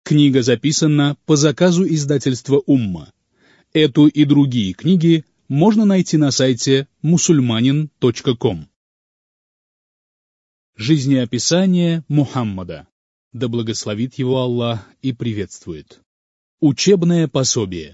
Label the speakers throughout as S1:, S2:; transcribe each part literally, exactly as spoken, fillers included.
S1: Книга записана по заказу издательства «Умма». Эту и другие книги можно найти на сайте мусульманин точка ком. Жизнеописание Мухаммада. Да благословит его Аллах и приветствует. Учебное пособие.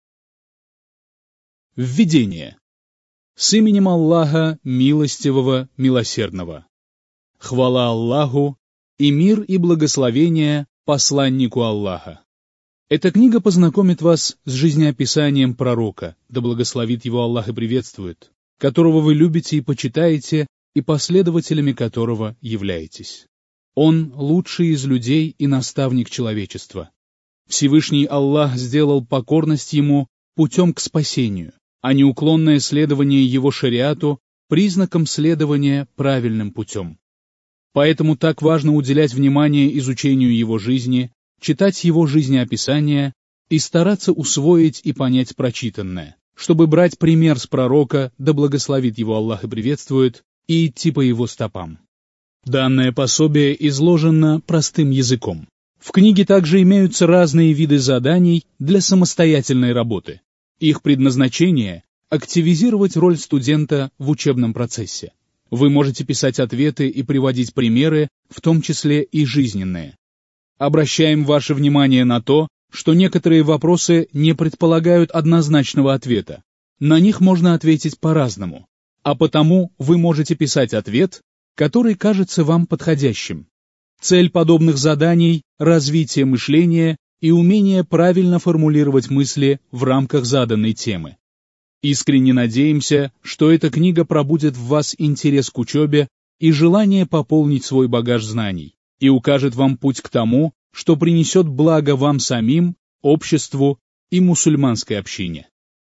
S1: Введение. С именем Аллаха, милостивого, милосердного. Хвала Аллаху и мир и благословение посланнику Аллаха. Эта книга познакомит вас с жизнеописанием пророка, да благословит его Аллах и приветствует, которого вы любите и почитаете, и последователями которого являетесь. Он лучший из людей и наставник человечества. Всевышний Аллах сделал покорность ему путем к спасению, а неуклонное следование его шариату признаком следования правильным путем. Поэтому так важно уделять внимание изучению его жизни, читать его жизнеописания и стараться усвоить и понять прочитанное, чтобы брать пример с пророка, да благословит его Аллах и приветствует, и идти по его стопам. Данное пособие изложено простым языком. В книге также имеются разные виды заданий для самостоятельной работы. Их предназначение – активизировать роль студента в учебном процессе. Вы можете писать ответы и приводить примеры, в том числе и жизненные. Обращаем ваше внимание на то, что некоторые вопросы не предполагают однозначного ответа. На них можно ответить по-разному, а потому вы можете писать ответ, который кажется вам подходящим. Цель подобных заданий – развитие мышления и умение правильно формулировать мысли в рамках заданной темы. Искренне надеемся, что эта книга пробудет в вас интерес к учебе и желание пополнить свой багаж знаний и укажет вам путь к тому, что принесет благо вам самим, обществу и мусульманской общине.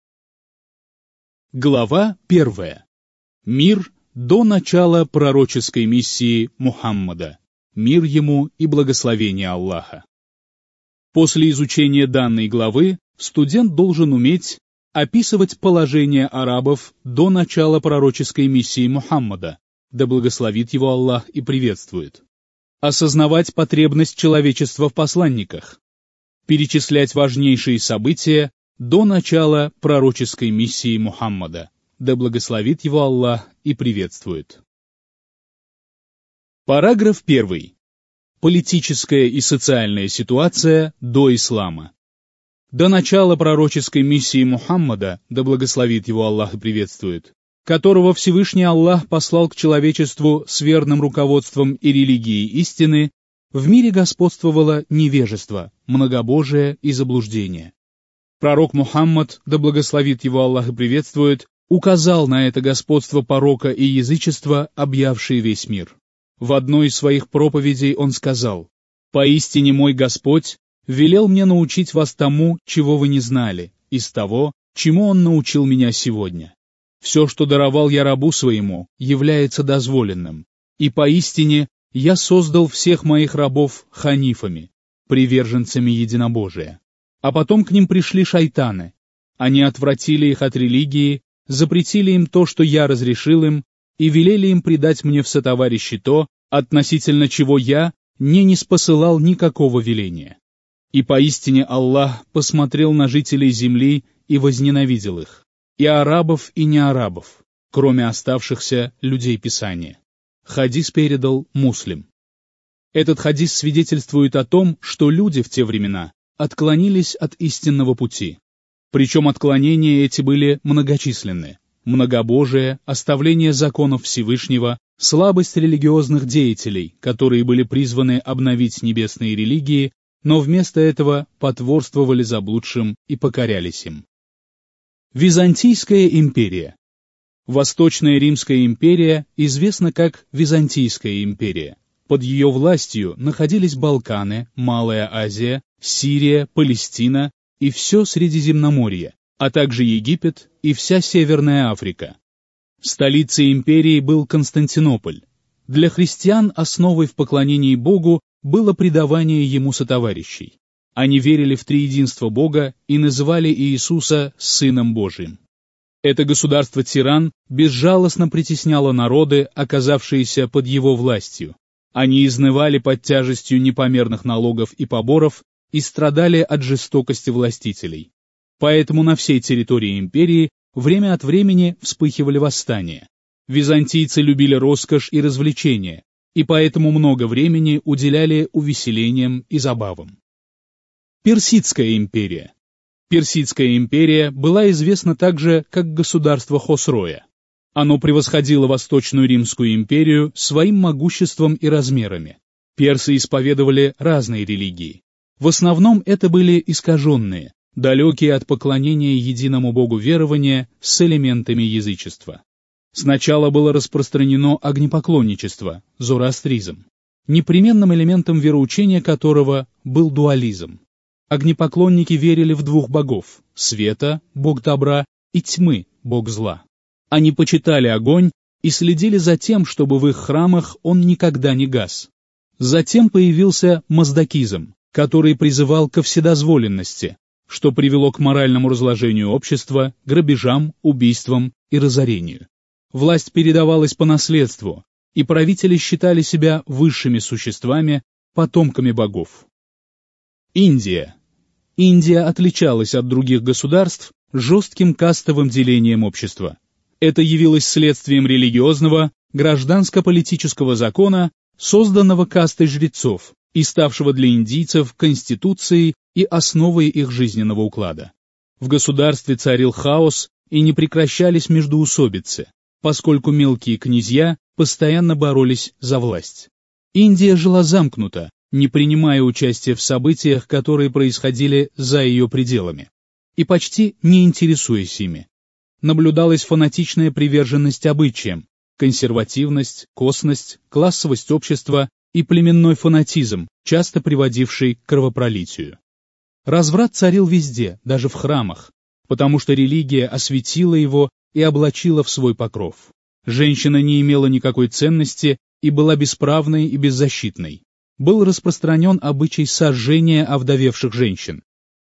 S1: Глава первая. Мир до начала пророческой миссии Мухаммада. Мир ему и благословение Аллаха. После изучения данной главы студент должен уметь описывать положение арабов до начала пророческой миссии Мухаммада, да благословит его Аллах и приветствует. Осознавать потребность человечества в посланниках. Перечислять важнейшие события до начала пророческой миссии Мухаммада, да благословит его Аллах и приветствует. Параграф первый. Политическая и социальная ситуация до ислама. До начала пророческой миссии Мухаммада, да благословит его Аллах и приветствует, которого Всевышний Аллах послал к человечеству с верным руководством и религией истины, в мире господствовало невежество, многобожие и заблуждение. Пророк Мухаммад, да благословит его Аллах и приветствует, указал на это господство порока и язычества, объявшие весь мир. В одной из своих проповедей он сказал: «Поистине мой Господь велел мне научить вас тому, чего вы не знали, из того, чему Он научил меня сегодня. Все, что даровал я рабу своему, является дозволенным, и поистине я создал всех моих рабов ханифами, приверженцами единобожия. А потом к ним пришли шайтаны. Они отвратили их от религии, запретили им то, что я разрешил им, и велели им предать мне в сотоварищи то, относительно чего я не ниспосылал никакого веления. И поистине Аллах посмотрел на жителей земли и возненавидел их, и арабов, и неарабов, кроме оставшихся людей Писания». Хадис передал Муслим. Этот хадис свидетельствует о том, что люди в те времена отклонились от истинного пути. Причем отклонения эти были многочисленны. Многобожие, оставление законов Всевышнего, слабость религиозных деятелей, которые были призваны обновить небесные религии, но вместо этого потворствовали заблудшим и покорялись им. Византийская империя. Восточная Римская империя известна как Византийская империя. Под ее властью находились Балканы, Малая Азия, Сирия, Палестина и все Средиземноморье, а также Египет и вся Северная Африка. Столицей империи был Константинополь. Для христиан основой в поклонении Богу было предавание Ему сотоварищей. Они верили в триединство Бога и называли Иисуса Сыном Божиим. Это государство-тиран безжалостно притесняло народы, оказавшиеся под его властью. Они изнывали под тяжестью непомерных налогов и поборов и страдали от жестокости властителей. Поэтому на всей территории империи время от времени вспыхивали восстания. Византийцы любили роскошь и развлечения, и поэтому много времени уделяли увеселениям и забавам. Персидская империя. Персидская империя была известна также как государство Хосроя. Оно превосходило Восточную Римскую империю своим могуществом и размерами. Персы исповедовали разные религии. В основном это были искаженные, далекие от поклонения единому богу верования с элементами язычества. Сначала было распространено огнепоклонничество, зороастризм, непременным элементом вероучения которого был дуализм. Огнепоклонники верили в двух богов – света, бог добра, и тьмы, бог зла. Они почитали огонь и следили за тем, чтобы в их храмах он никогда не гас. Затем появился маздакизм, который призывал ко вседозволенности, что привело к моральному разложению общества, грабежам, убийствам и разорению. Власть передавалась по наследству, и правители считали себя высшими существами, потомками богов. Индия. Индия отличалась от других государств жестким кастовым делением общества. Это явилось следствием религиозного, гражданско-политического закона, созданного кастой жрецов и ставшего для индийцев конституцией и основой их жизненного уклада. В государстве царил хаос и не прекращались междоусобицы, поскольку мелкие князья постоянно боролись за власть. Индия жила замкнуто, не принимая участия в событиях, которые происходили за ее пределами, и почти не интересуясь ими. Наблюдалась фанатичная приверженность обычаям, консервативность, косность, классовость общества и племенной фанатизм, часто приводивший к кровопролитию. Разврат царил везде, даже в храмах, потому что религия осветила его и облачила в свой покров. Женщина не имела никакой ценности и была бесправной и беззащитной. Был распространен обычай сожжения овдовевших женщин.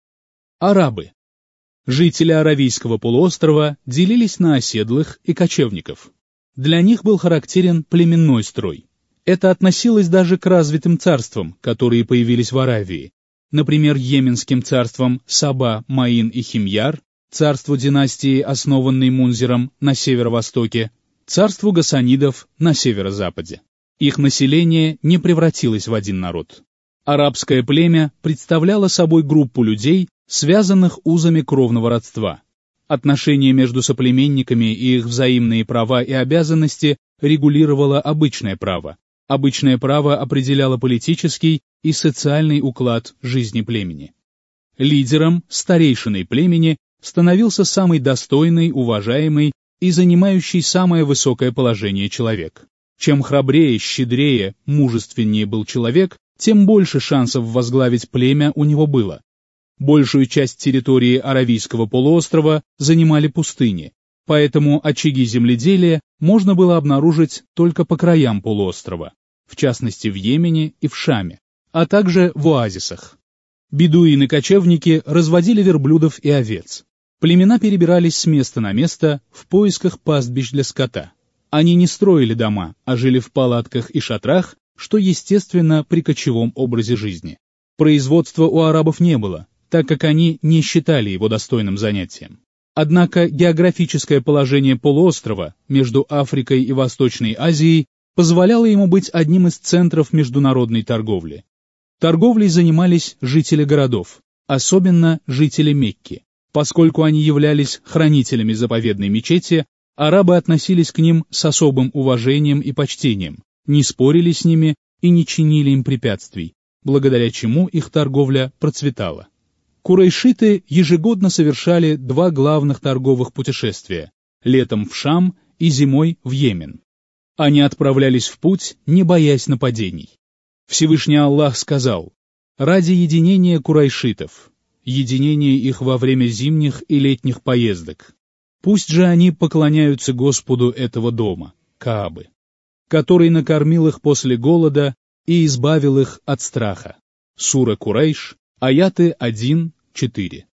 S1: Арабы. Жители Аравийского полуострова делились на оседлых и кочевников. Для них был характерен племенной строй. Это относилось даже к развитым царствам, которые появились в Аравии, например, йеменским царствам Саба, Маин и Химьяр, царству династии, основанной Мунзиром на северо-востоке, царству гасанидов на северо-западе. Их население не превратилось в один народ. Арабское племя представляло собой группу людей, связанных узами кровного родства. Отношения между соплеменниками и их взаимные права и обязанности регулировало обычное право. Обычное право определяло политический и социальный уклад жизни племени. Лидером, старейшиной племени, становился самый достойный, уважаемый и занимающий самое высокое положение человек. Чем храбрее, щедрее, мужественнее был человек, тем больше шансов возглавить племя у него было. Большую часть территории Аравийского полуострова занимали пустыни, поэтому очаги земледелия можно было обнаружить только по краям полуострова, в частности в Йемене и в Шаме, а также в оазисах. Бедуины-кочевники разводили верблюдов и овец. Племена перебирались с места на место в поисках пастбищ для скота. Они не строили дома, а жили в палатках и шатрах, что естественно при кочевом образе жизни. Производства у арабов не было, так как они не считали его достойным занятием. Однако географическое положение полуострова между Африкой и Восточной Азией позволяло ему быть одним из центров международной торговли. Торговлей занимались жители городов, особенно жители Мекки. Поскольку они являлись хранителями заповедной мечети, арабы относились к ним с особым уважением и почтением, не спорили с ними и не чинили им препятствий, благодаря чему их торговля процветала. Курайшиты ежегодно совершали два главных торговых путешествия – летом в Шам и зимой в Йемен. Они отправлялись в путь, не боясь нападений. Всевышний Аллах сказал: «Ради единения курайшитов, единения их во время зимних и летних поездок, пусть же они поклоняются Господу этого дома, Каабы, который накормил их после голода и избавил их от страха». Сура Курайш, аяты один четыре.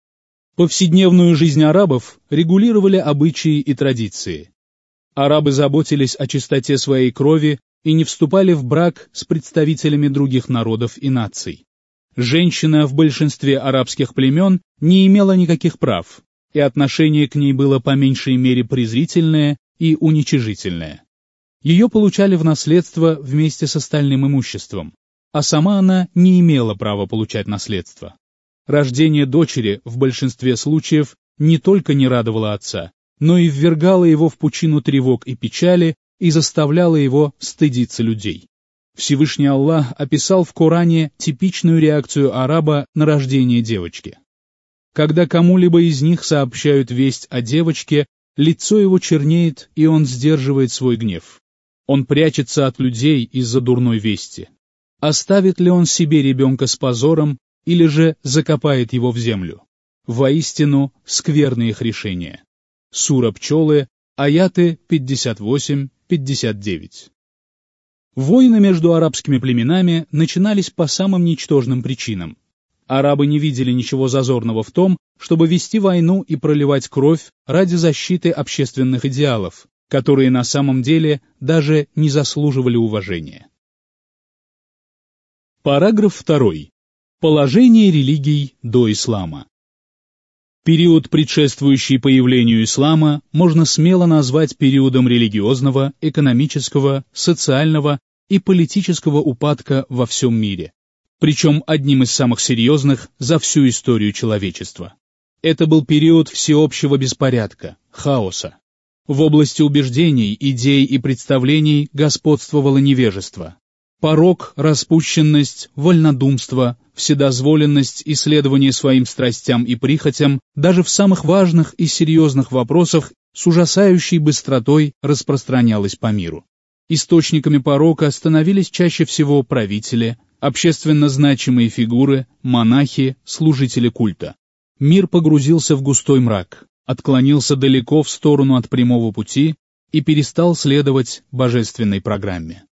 S1: Повседневную жизнь арабов регулировали обычаи и традиции. Арабы заботились о чистоте своей крови и не вступали в брак с представителями других народов и наций. Женщина в большинстве арабских племен не имела никаких прав, и отношение к ней было по меньшей мере презрительное и уничижительное. Ее получали в наследство вместе с остальным имуществом, а сама она не имела права получать наследство. Рождение дочери в большинстве случаев не только не радовало отца, но и ввергало его в пучину тревог и печали и заставляло его стыдиться людей. Всевышний Аллах описал в Коране типичную реакцию араба на рождение девочки. Когда кому-либо из них сообщают весть о девочке, лицо его чернеет, и он сдерживает свой гнев. Он прячется от людей из-за дурной вести. Оставит ли он себе ребенка с позором, или же закопает его в землю? Воистину, скверны их решения. Сура Пчелы, аяты пятьдесят восемь — пятьдесят девять. Войны между арабскими племенами начинались по самым ничтожным причинам. Арабы не видели ничего зазорного в том, чтобы вести войну и проливать кровь ради защиты общественных идеалов, которые на самом деле даже не заслуживали уважения. Параграф второй. Положение религий до ислама. Период, предшествующий появлению ислама, можно смело назвать периодом религиозного, экономического, социального и политического упадка во всем мире, причем одним из самых серьезных за всю историю человечества. Это был период всеобщего беспорядка, хаоса. В области убеждений, идей и представлений господствовало невежество. Порок, распущенность, вольнодумство, вседозволенность, исследование своим страстям и прихотям даже в самых важных и серьезных вопросах с ужасающей быстротой распространялось по миру. Источниками порока становились чаще всего правители, общественно значимые фигуры, монахи, служители культа. Мир погрузился в густой мрак, отклонился далеко в сторону от прямого пути и перестал следовать божественной программе.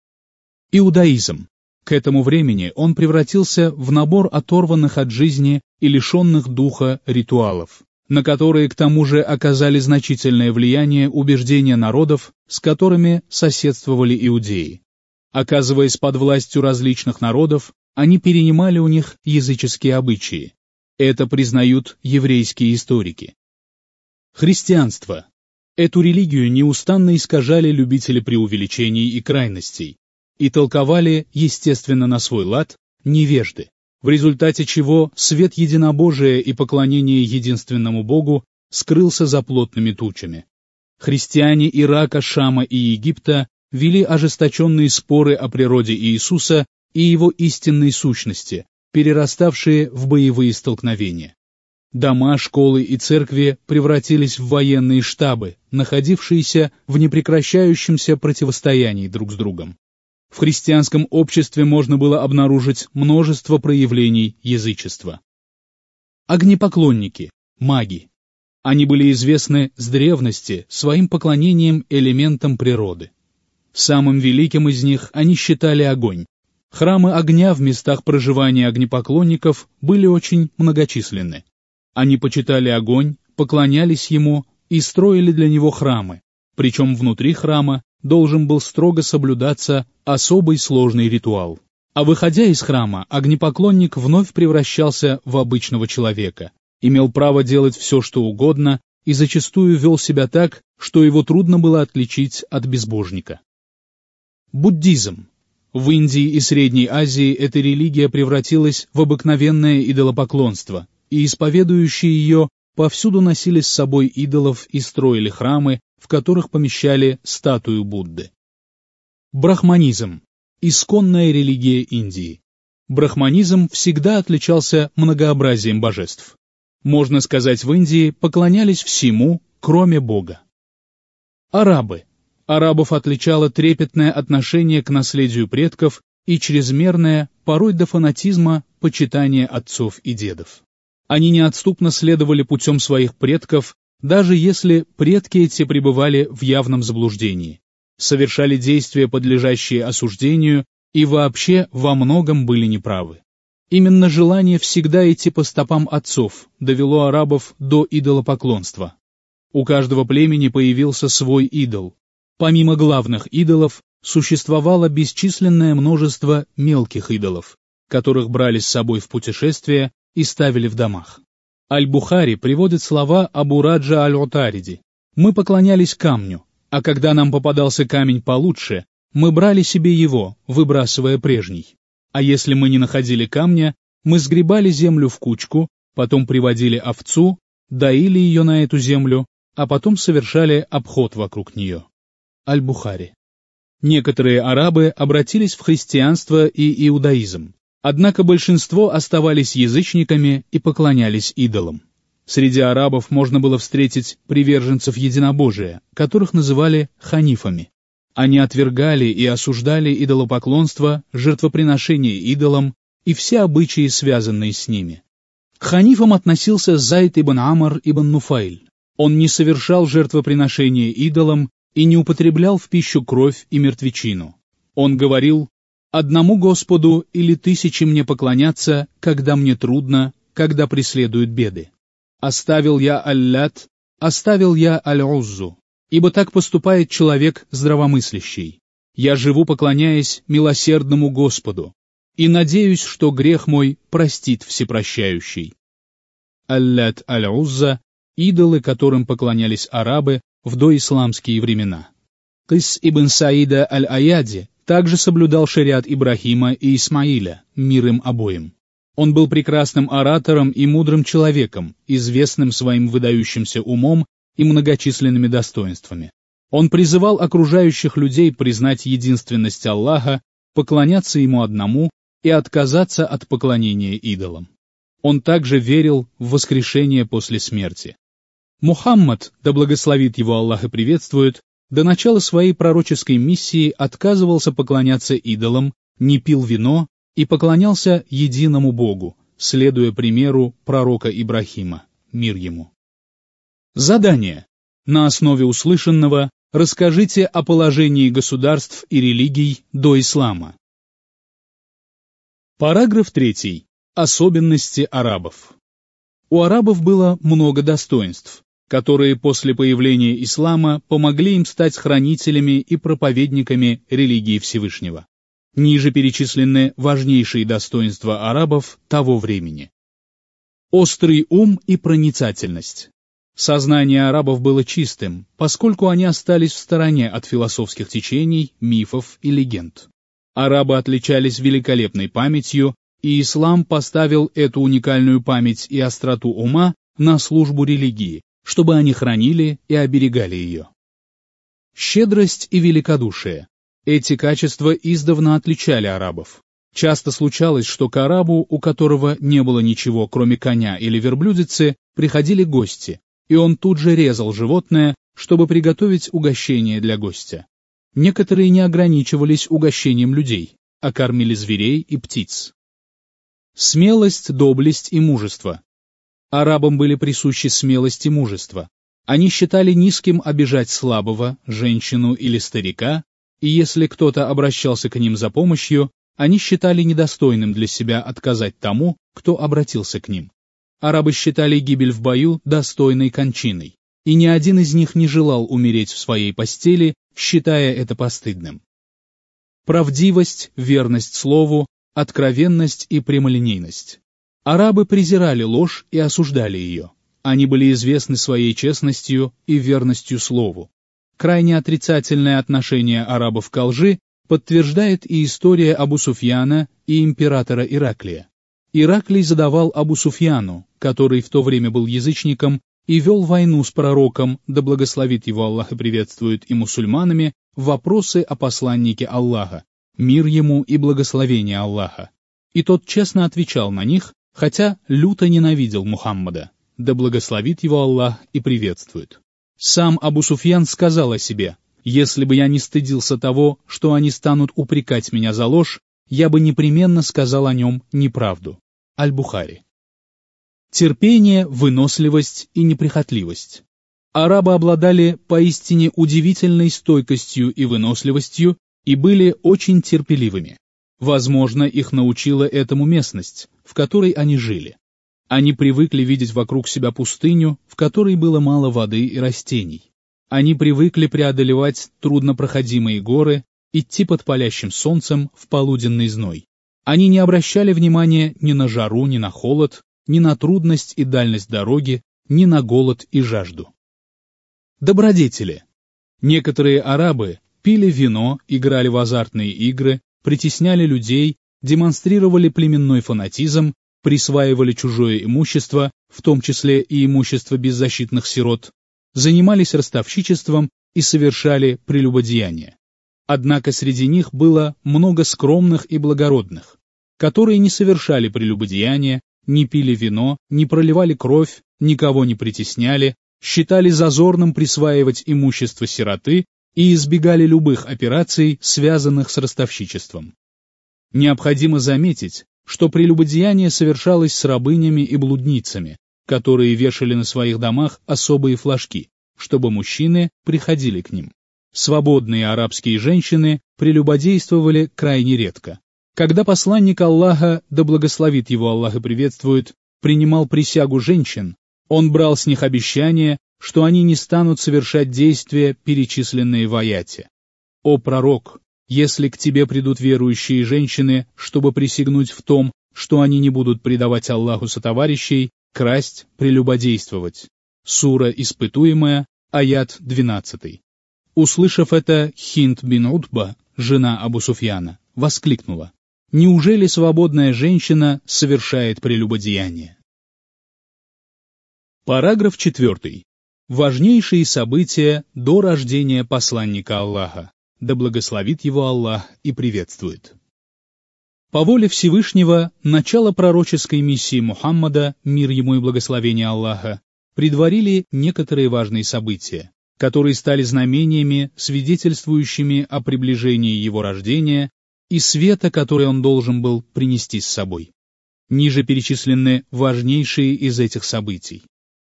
S1: Иудаизм. К этому времени он превратился в набор оторванных от жизни и лишенных духа ритуалов, на которые к тому же оказали значительное влияние убеждения народов, с которыми соседствовали иудеи. Оказываясь под властью различных народов, они перенимали у них языческие обычаи. Это признают еврейские историки. Христианство. Эту религию неустанно искажали любители преувеличений и крайностей, и толковали, естественно, на свой лад, невежды, в результате чего свет единобожия и поклонение единственному Богу скрылся за плотными тучами. Христиане Ирака, Шама и Египта вели ожесточенные споры о природе Иисуса и его истинной сущности, перераставшие в боевые столкновения. Дома, школы и церкви превратились в военные штабы, находившиеся в непрекращающемся противостоянии друг с другом. В христианском обществе можно было обнаружить множество проявлений язычества. Огнепоклонники, маги. Они были известны с древности своим поклонением элементам природы. Самым великим из них они считали огонь. Храмы огня в местах проживания огнепоклонников были очень многочисленны. Они почитали огонь, поклонялись ему и строили для него храмы, причем внутри храма должен был строго соблюдаться особый сложный ритуал. А выходя из храма, огнепоклонник вновь превращался в обычного человека, имел право делать все, что угодно, и зачастую вел себя так, что его трудно было отличить от безбожника. Буддизм. В Индии и Средней Азии эта религия превратилась в обыкновенное идолопоклонство, и исповедующие ее повсюду носили с собой идолов и строили храмы, в которых помещали статую Будды. Брахманизм. Исконная религия Индии. Брахманизм всегда отличался многообразием божеств. Можно сказать, в Индии поклонялись всему, кроме Бога. Арабы. Арабов отличало трепетное отношение к наследию предков и чрезмерное, порой до фанатизма, почитание отцов и дедов. Они неотступно следовали путем своих предков, даже если предки эти пребывали в явном заблуждении, совершали действия, подлежащие осуждению, и вообще во многом были неправы. Именно желание всегда идти по стопам отцов довело арабов до идолопоклонства. У каждого племени появился свой идол. Помимо главных идолов, существовало бесчисленное множество мелких идолов, которых брали с собой в путешествие и ставили в домах. Аль-Бухари приводит слова Абу Раджа Аль-Утариди. «Мы поклонялись камню, а когда нам попадался камень получше, мы брали себе его, выбрасывая прежний. А если мы не находили камня, мы сгребали землю в кучку, потом приводили овцу, доили ее на эту землю, а потом совершали обход вокруг нее». Аль-Бухари. Некоторые арабы обратились в христианство и иудаизм, однако большинство оставались язычниками и поклонялись идолам. Среди арабов можно было встретить приверженцев единобожия, которых называли ханифами. Они отвергали и осуждали идолопоклонство, жертвоприношение идолам и все обычаи, связанные с ними. К ханифам относился Зайд ибн Амр ибн Нуфайль. Он не совершал жертвоприношение идолам и не употреблял в пищу кровь и мертвечину. Он говорил: «Одному Господу или тысячи мне поклоняться, когда мне трудно, когда преследуют беды. Оставил я Аллат, оставил я Аль-Уззу, ибо так поступает человек здравомыслящий. Я живу, поклоняясь милосердному Господу, и надеюсь, что грех мой простит всепрощающий». Аллат Аль-Узза — идолы, которым поклонялись арабы в доисламские времена. Кыс ибн Саида Аль-Аяди также соблюдал шариат Ибрахима и Исмаиля, мир им обоим. Он был прекрасным оратором и мудрым человеком, известным своим выдающимся умом и многочисленными достоинствами. Он призывал окружающих людей признать единственность Аллаха, поклоняться Ему одному и отказаться от поклонения идолам. Он также верил в воскрешение после смерти. Мухаммад, да благословит его Аллах и приветствует, до начала своей пророческой миссии отказывался поклоняться идолам, не пил вино и поклонялся единому Богу, следуя примеру пророка Ибрахима, мир ему. Задание. На основе услышанного расскажите о положении государств и религий до ислама. Параграф третий. Особенности арабов. У арабов было много достоинств, которые после появления ислама помогли им стать хранителями и проповедниками религии Всевышнего. Ниже перечислены важнейшие достоинства арабов того времени. Острый ум и проницательность. Сознание арабов было чистым, поскольку они остались в стороне от философских течений, мифов и легенд. Арабы отличались великолепной памятью, и ислам поставил эту уникальную память и остроту ума на службу религии, чтобы они хранили и оберегали ее. Щедрость и великодушие. Эти качества издавна отличали арабов. Часто случалось, что к арабу, у которого не было ничего, кроме коня или верблюдицы, приходили гости, и он тут же резал животное, чтобы приготовить угощение для гостя. Некоторые не ограничивались угощением людей, а кормили зверей и птиц. Смелость, доблесть и мужество. Арабам были присущи смелость и мужество. Они считали низким обижать слабого, женщину или старика, и если кто-то обращался к ним за помощью, они считали недостойным для себя отказать тому, кто обратился к ним. Арабы считали гибель в бою достойной кончиной, и ни один из них не желал умереть в своей постели, считая это постыдным. Правдивость, верность слову, откровенность и прямолинейность. Арабы презирали ложь и осуждали ее. Они были известны своей честностью и верностью слову. Крайне отрицательное отношение арабов к лжи подтверждает и история Абу Суфьяна и императора Ираклия. Ираклий задавал Абу Суфьяну, который в то время был язычником, и вел войну с пророком, да благословит его Аллах и приветствует, и мусульманами, вопросы о посланнике Аллаха, мир ему и благословение Аллаха. И тот честно отвечал на них, хотя люто ненавидел Мухаммада, да благословит его Аллах и приветствует. Сам Абу Суфьян сказал о себе: «Если бы я не стыдился того, что они станут упрекать меня за ложь, я бы непременно сказал о нем неправду». Аль-Бухари. Терпение, выносливость и неприхотливость. Арабы обладали поистине удивительной стойкостью и выносливостью и были очень терпеливыми. Возможно, их научила этому местность, в которой они жили. Они привыкли видеть вокруг себя пустыню, в которой было мало воды и растений. Они привыкли преодолевать труднопроходимые горы, идти под палящим солнцем в полуденный зной. Они не обращали внимания ни на жару, ни на холод, ни на трудность и дальность дороги, ни на голод и жажду. Добродетели. Некоторые арабы пили вино, играли в азартные игры, притесняли людей, демонстрировали племенной фанатизм, присваивали чужое имущество, в том числе и имущество беззащитных сирот, занимались ростовщичеством и совершали прелюбодеяния. Однако среди них было много скромных и благородных, которые не совершали прелюбодеяния, не пили вино, не проливали кровь, никого не притесняли, считали зазорным присваивать имущество сироты и избегали любых операций, связанных с ростовщичеством. Необходимо заметить, что прелюбодеяние совершалось с рабынями и блудницами, которые вешали на своих домах особые флажки, чтобы мужчины приходили к ним. Свободные арабские женщины прелюбодействовали крайне редко. Когда посланник Аллаха, да благословит его Аллах и приветствует, принимал присягу женщин, он брал с них обещание, что они не станут совершать действия, перечисленные в аяте. «О пророк, если к тебе придут верующие женщины, чтобы присягнуть в том, что они не будут предавать Аллаху сотоварищей, красть, прелюбодействовать». Сура «Испытуемая», аят двенадцатый. Услышав это, Хинд бин Утба, жена Абу Суфьяна, воскликнула: «Неужели свободная женщина совершает прелюбодеяние?» Параграф четвертый. Важнейшие события до рождения посланника Аллаха, да благословит его Аллах и приветствует. По воле Всевышнего, начало пророческой миссии Мухаммада, мир ему и благословение Аллаха, предварили некоторые важные события, которые стали знамениями, свидетельствующими о приближении его рождения и света, который он должен был принести с собой. Ниже перечислены важнейшие из этих событий.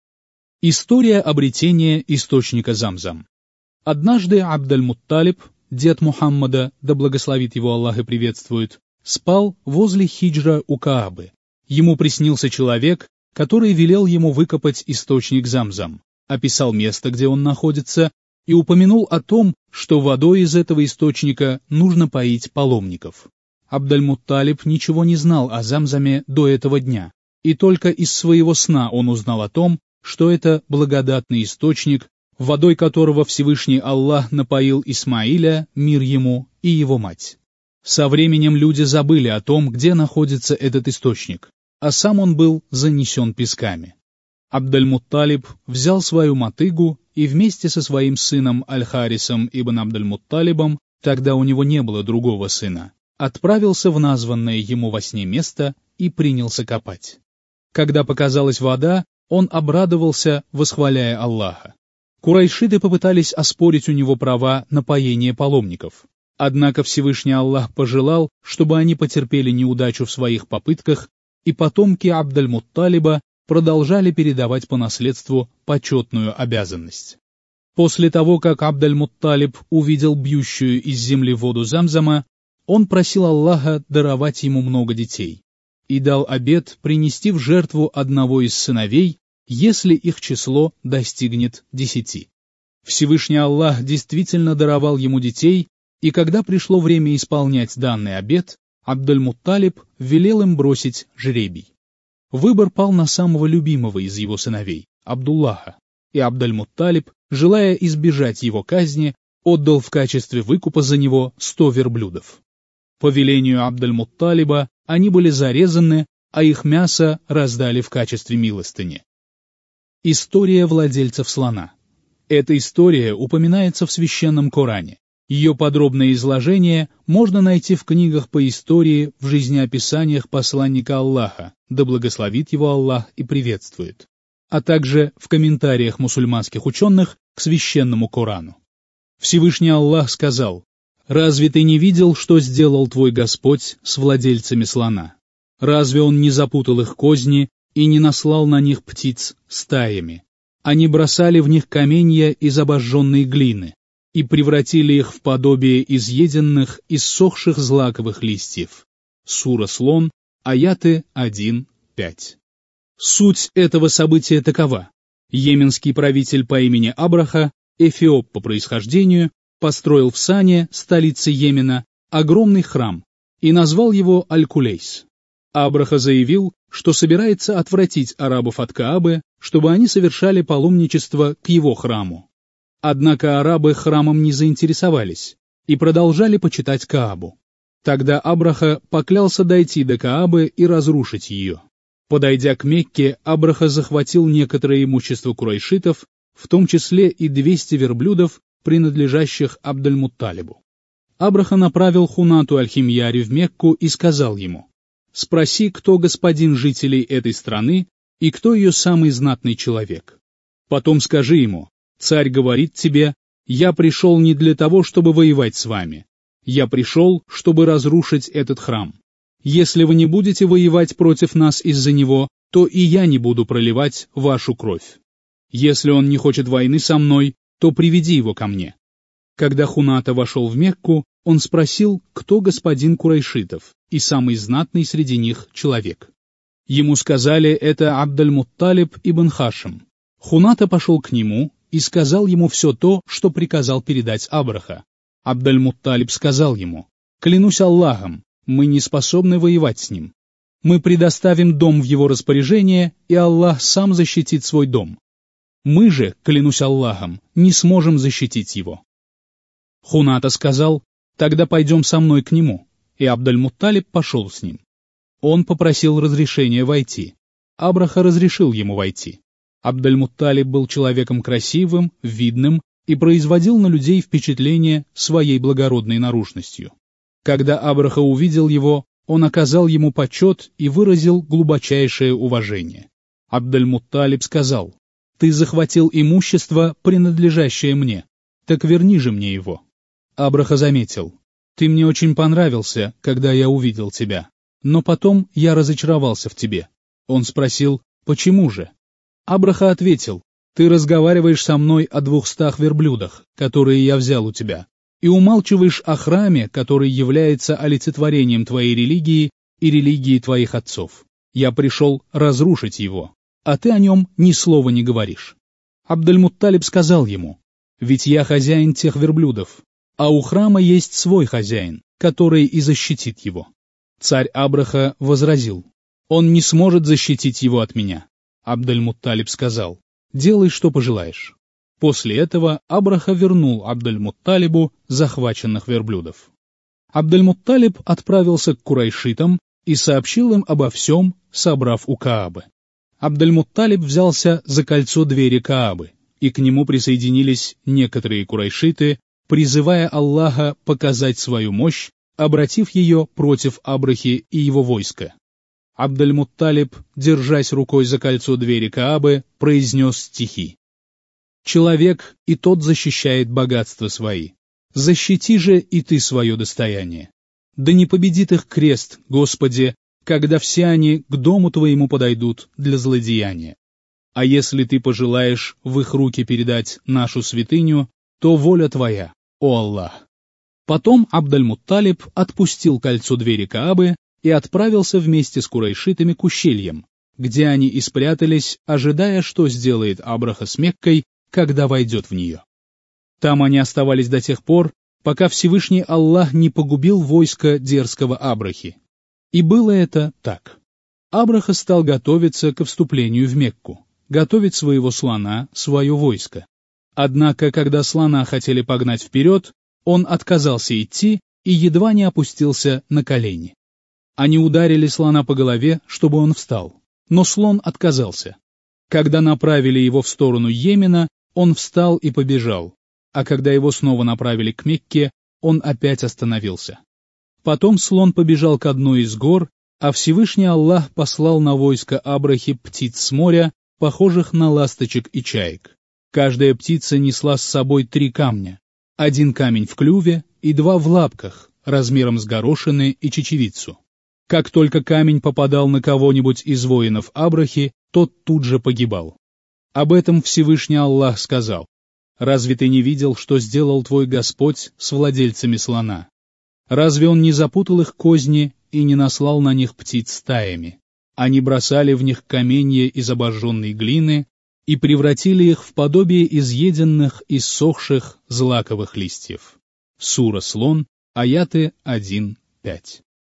S1: История обретения источника Замзам. Однажды Абд-аль-Мутталиб, дед Мухаммада, да благословит его Аллах и приветствует, спал возле хиджра у Каабы. Ему приснился человек, который велел ему выкопать источник Замзам, описал место, где он находится, и упомянул о том, что водой из этого источника нужно поить паломников. Абд-аль-Мутталиб ничего не знал о Замзаме до этого дня, и только из своего сна он узнал о том, что это благодатный источник, водой которого Всевышний Аллах напоил Исмаиля, мир ему, и его мать. Со временем люди забыли о том, где находится этот источник, а сам он был занесен песками. Абд-аль-Мутталиб взял свою мотыгу и вместе со своим сыном Аль-Харисом ибн Абд-аль-Мутталибом, тогда у него не было другого сына, отправился в названное ему во сне место и принялся копать. Когда показалась вода, он обрадовался, восхваляя Аллаха. Курайшиды попытались оспорить у него права на поение паломников. Однако Всевышний Аллах пожелал, чтобы они потерпели неудачу в своих попытках, и потомки Абд-аль-Мутталиба продолжали передавать по наследству почетную обязанность. После того, как Абд-аль-Мутталиб увидел бьющую из земли воду Замзама, он просил Аллаха даровать ему много детей и дал обет принести в жертву одного из сыновей, если их число достигнет десяти. Всевышний Аллах действительно даровал ему детей, и когда пришло время исполнять данный обет, Абд-аль-Мутталиб велел им бросить жребий. Выбор пал на самого любимого из его сыновей, Абдуллаха, и Абд-аль-Мутталиб, желая избежать его казни, отдал в качестве выкупа за него сто верблюдов. По велению Абд-аль-Мутталиба они были зарезаны, а их мясо раздали в качестве милостыни. История владельцев слона. Эта история упоминается в Священном Коране. Ее подробное изложение можно найти в книгах по истории, в жизнеописаниях посланника Аллаха, да благословит его Аллах и приветствует, а также в комментариях мусульманских ученых к Священному Корану. Всевышний Аллах сказал: «Разве ты не видел, что сделал твой Господь с владельцами слона? Разве Он не запутал их козни и не наслал на них птиц стаями? Они бросали в них каменья из обожженной глины и превратили их в подобие изъеденных, иссохших злаковых листьев». Сура Слон, аяты один пять. Суть этого события такова. Йеменский правитель по имени Абраха, эфиоп по происхождению, построил в Сане, столице Йемена, огромный храм, и назвал его Аль-Кулейс. Абраха заявил, что собирается отвратить арабов от Каабы, чтобы они совершали паломничество к его храму. Однако арабы храмом не заинтересовались и продолжали почитать Каабу. Тогда Абраха поклялся дойти до Каабы и разрушить ее. Подойдя к Мекке, Абраха захватил некоторое имущество курайшитов, в том числе и двести верблюдов, принадлежащих Абдаль-Мутталибу. Абраха направил Хунату Аль-Химьяри в Мекку и сказал ему: «Спроси, кто господин жителей этой страны и кто ее самый знатный человек. Потом скажи ему: царь говорит тебе, я пришел не для того, чтобы воевать с вами. Я пришел, чтобы разрушить этот храм. Если вы не будете воевать против нас из-за него, то и я не буду проливать вашу кровь. Если он не хочет войны со мной, то приведи его ко мне». Когда Хуната вошел в Мекку, он спросил, кто господин курайшитов и самый знатный среди них человек. Ему сказали, это Абдаль-Мутталиб ибн Хашим. Хуната пошел к нему и сказал ему все то, что приказал передать Абраха. Абдаль-Мутталиб сказал ему: «Клянусь Аллахом, мы не способны воевать с ним. Мы предоставим дом в его распоряжение, и Аллах сам защитит свой дом. Мы же, клянусь Аллахом, не сможем защитить его». Хуната сказал: «Тогда пойдем со мной к нему», и Абдаль-Мутталиб пошел с ним. Он попросил разрешения войти. Абраха разрешил ему войти. Абдаль-Мутталиб был человеком красивым, видным и производил на людей впечатление своей благородной наружностью. Когда Абраха увидел его, он оказал ему почет и выразил глубочайшее уважение. Абдаль-Мутталиб сказал: «Ты захватил имущество, принадлежащее мне, так верни же мне его». Абраха заметил: «Ты мне очень понравился, когда я увидел тебя, но потом я разочаровался в тебе». Он спросил: «Почему же?» Абраха ответил: «Ты разговариваешь со мной о двухстах верблюдах, которые я взял у тебя, и умалчиваешь о храме, который является олицетворением твоей религии и религии твоих отцов. Я пришел разрушить его, а ты о нем ни слова не говоришь». Абдаль-Мутталиб сказал ему: «Ведь я хозяин тех верблюдов, а у храма есть свой хозяин, который и защитит его». Царь Абраха возразил: «Он не сможет защитить его от меня». Абдаль-Мутталиб сказал: «Делай, что пожелаешь». После этого Абраха вернул Абдаль-Мутталибу захваченных верблюдов. Абдаль-Мутталиб отправился к курайшитам и сообщил им обо всем, собрав у Каабы. Абдаль-Мутталиб взялся за кольцо двери Каабы, и к нему присоединились некоторые курайшиты, призывая Аллаха показать свою мощь, обратив ее против Абрахи и его войска. Абдаль-Мутталиб, держась рукой за кольцо двери Каабы, произнес стихи: «Человек, и тот защищает богатства свои. Защити же и ты свое достояние. Да не победит их крест, Господи, когда все они к дому твоему подойдут для злодеяния. А если ты пожелаешь в их руки передать нашу святыню, то воля твоя, о Аллах». Потом Абдаль-Мутталиб отпустил кольцо двери Каабы и отправился вместе с курайшитами к ущельям, где они и спрятались, ожидая, что сделает Абраха с Меккой, когда войдет в нее. Там они оставались до тех пор, пока Всевышний Аллах не погубил войско дерзкого Абрахи. И было это так. Абраха стал готовиться ко вступлению в Мекку, готовить своего слона, свое войско. Однако, когда слона хотели погнать вперед, он отказался идти и едва не опустился на колени. Они ударили слона по голове, чтобы он встал, но слон отказался. Когда направили его в сторону Йемена, он встал и побежал, а когда его снова направили к Мекке, он опять остановился. Потом слон побежал к одной из гор, а Всевышний Аллах послал на войско Абрахи птиц с моря, похожих на ласточек и чаек. Каждая птица несла с собой три камня, один камень в клюве и два в лапках, размером с горошины и чечевицу. Как только камень попадал на кого-нибудь из воинов Абрахи, тот тут же погибал. Об этом Всевышний Аллах сказал: «Разве ты не видел, что сделал твой Господь с владельцами слона? Разве он не запутал их козни и не наслал на них птиц стаями? Они бросали в них каменья из обожженной глины и превратили их в подобие изъеденных и ссохших злаковых листьев». Сура Слон, аяты один пять.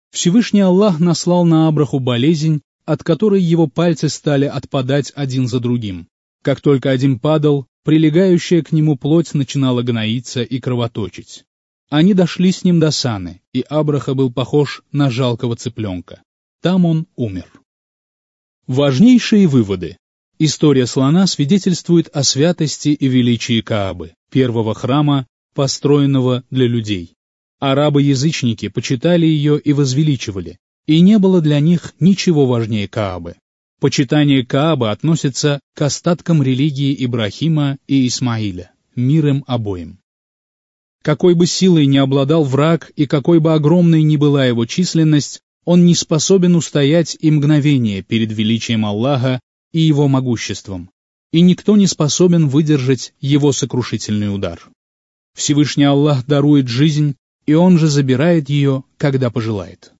S1: Всевышний Аллах наслал на Абраху болезнь, от которой его пальцы стали отпадать один за другим. Как только один падал, прилегающая к нему плоть начинала гноиться и кровоточить. Они дошли с ним до Саны, и Абраха был похож на жалкого цыпленка. Там он умер. Важнейшие выводы. История слона свидетельствует о святости и величии Каабы, первого храма, построенного для людей. Арабы-язычники почитали ее и возвеличивали, и не было для них ничего важнее Каабы. Почитание Каабы относится к остаткам религии Ибрахима и Исмаиля, мир им обоим. Какой бы силой ни обладал враг и какой бы огромной ни была его численность, он не способен устоять и мгновение перед величием Аллаха и его могуществом, и никто не способен выдержать его сокрушительный удар. Всевышний Аллах дарует жизнь, и он же забирает ее, когда пожелает.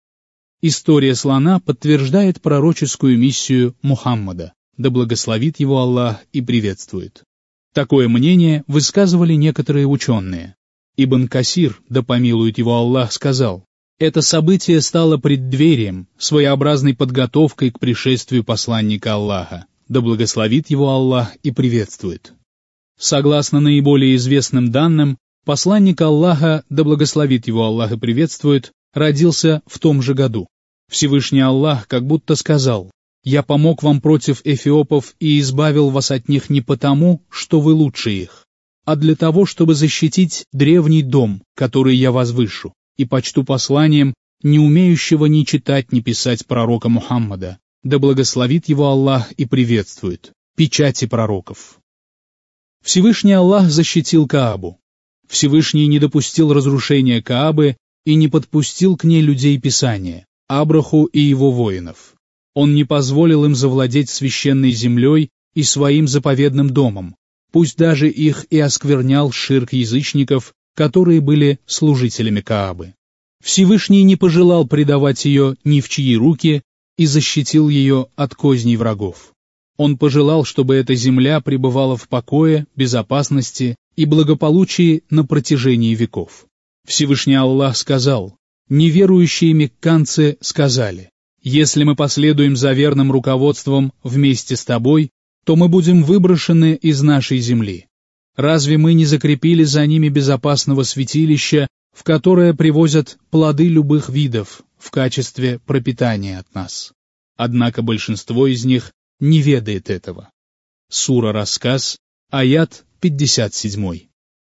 S1: История слона подтверждает пророческую миссию Мухаммада, да благословит его Аллах и приветствует. Такое мнение высказывали некоторые ученые. Ибн Касир, да помилует его Аллах, сказал: «Это событие стало преддверием, своеобразной подготовкой к пришествию посланника Аллаха, да благословит его Аллах и приветствует». Согласно наиболее известным данным, посланник Аллаха, да благословит его Аллах и приветствует, родился в том же году. Всевышний Аллах как будто сказал: «Я помог вам против эфиопов и избавил вас от них не потому, что вы лучше их, а для того, чтобы защитить древний дом, который я возвышу, и почту посланием не умеющего ни читать, ни писать пророка Мухаммада, да благословит его Аллах и приветствует, печати пророков». Всевышний Аллах защитил Каабу. Всевышний не допустил разрушения Каабы и не подпустил к ней людей Писания, Абраху и его воинов. Он не позволил им завладеть священной землей и своим заповедным домом, пусть даже их и осквернял ширк язычников, которые были служителями Каабы. Всевышний не пожелал предавать ее ни в чьи руки и защитил ее от козней врагов. Он пожелал, чтобы эта земля пребывала в покое, безопасности и благополучии на протяжении веков. Всевышний Аллах сказал: «Неверующие мекканцы сказали: если мы последуем за верным руководством вместе с тобой, то мы будем выброшены из нашей земли. Разве мы не закрепили за ними безопасного святилища, в которое привозят плоды любых видов в качестве пропитания от нас?» Однако большинство из них не ведает этого. Сура Рассказ, аят пятьдесят семь.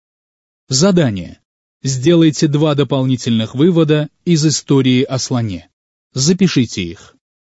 S1: Задание. Сделайте два дополнительных вывода из истории о слоне. Запишите их.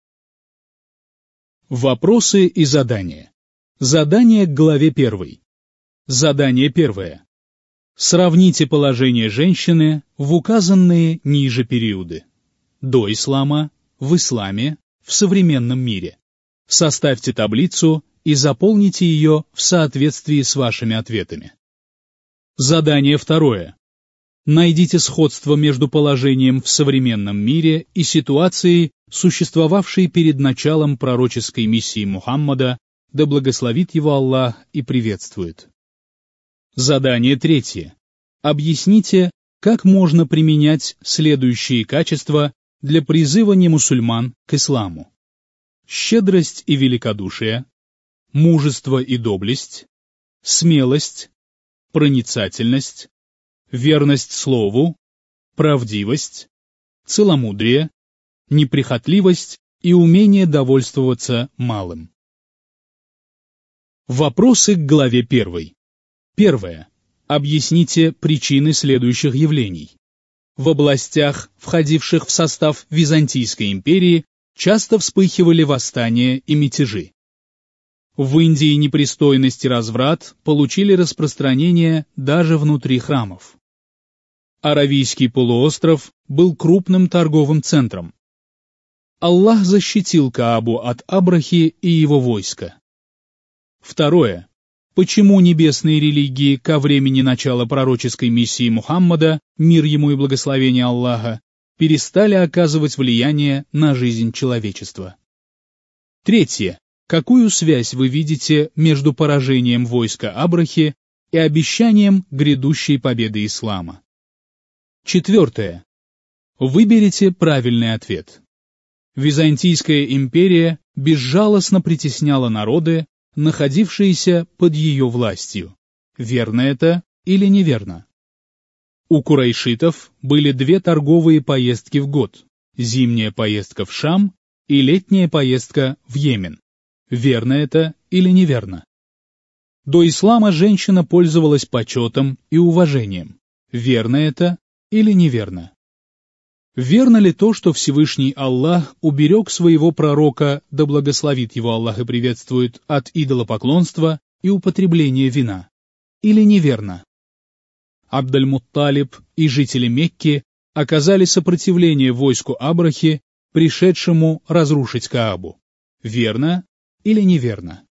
S1: Вопросы и задания. Задание к главе первой. Задание первое. Сравните положение женщины в указанные ниже периоды. До ислама, в исламе, в современном мире. Составьте таблицу и заполните ее в соответствии с вашими ответами. Задание второе. Найдите сходство между положением в современном мире и ситуацией, существовавшей перед началом пророческой миссии Мухаммада, да благословит его Аллах и приветствует. Задание третье. Объясните, как можно применять следующие качества для призыва немусульман к исламу. Щедрость и великодушие, мужество и доблесть, смелость, проницательность, верность слову, правдивость, целомудрие, неприхотливость и умение довольствоваться малым. Вопросы к главе первой. Первое. Объясните причины следующих явлений. В областях, входивших в состав Византийской империи, часто вспыхивали восстания и мятежи. В Индии непристойность и разврат получили распространение даже внутри храмов. Аравийский полуостров был крупным торговым центром. Аллах защитил Каабу от Абрахи и его войска. Второе. Почему небесные религии ко времени начала пророческой миссии Мухаммада, мир ему и благословение Аллаха, перестали оказывать влияние на жизнь человечества? Третье. Какую связь вы видите между поражением войска Абрахи и обещанием грядущей победы ислама? Четвертое. Выберите правильный ответ. Византийская империя безжалостно притесняла народы, находившиеся под ее властью. Верно это или неверно? У курайшитов были две торговые поездки в год – зимняя поездка в Шам и летняя поездка в Йемен. Верно это или неверно? До ислама женщина пользовалась почетом и уважением. Верно это или неверно? Верно ли то, что Всевышний Аллах уберег своего пророка, да благословит его Аллах и приветствует, от идолопоклонства и употребления вина? Или неверно? Абдаль-Мутталиб и жители Мекки оказали сопротивление войску Абрахи, пришедшему разрушить Каабу. Верно или неверно?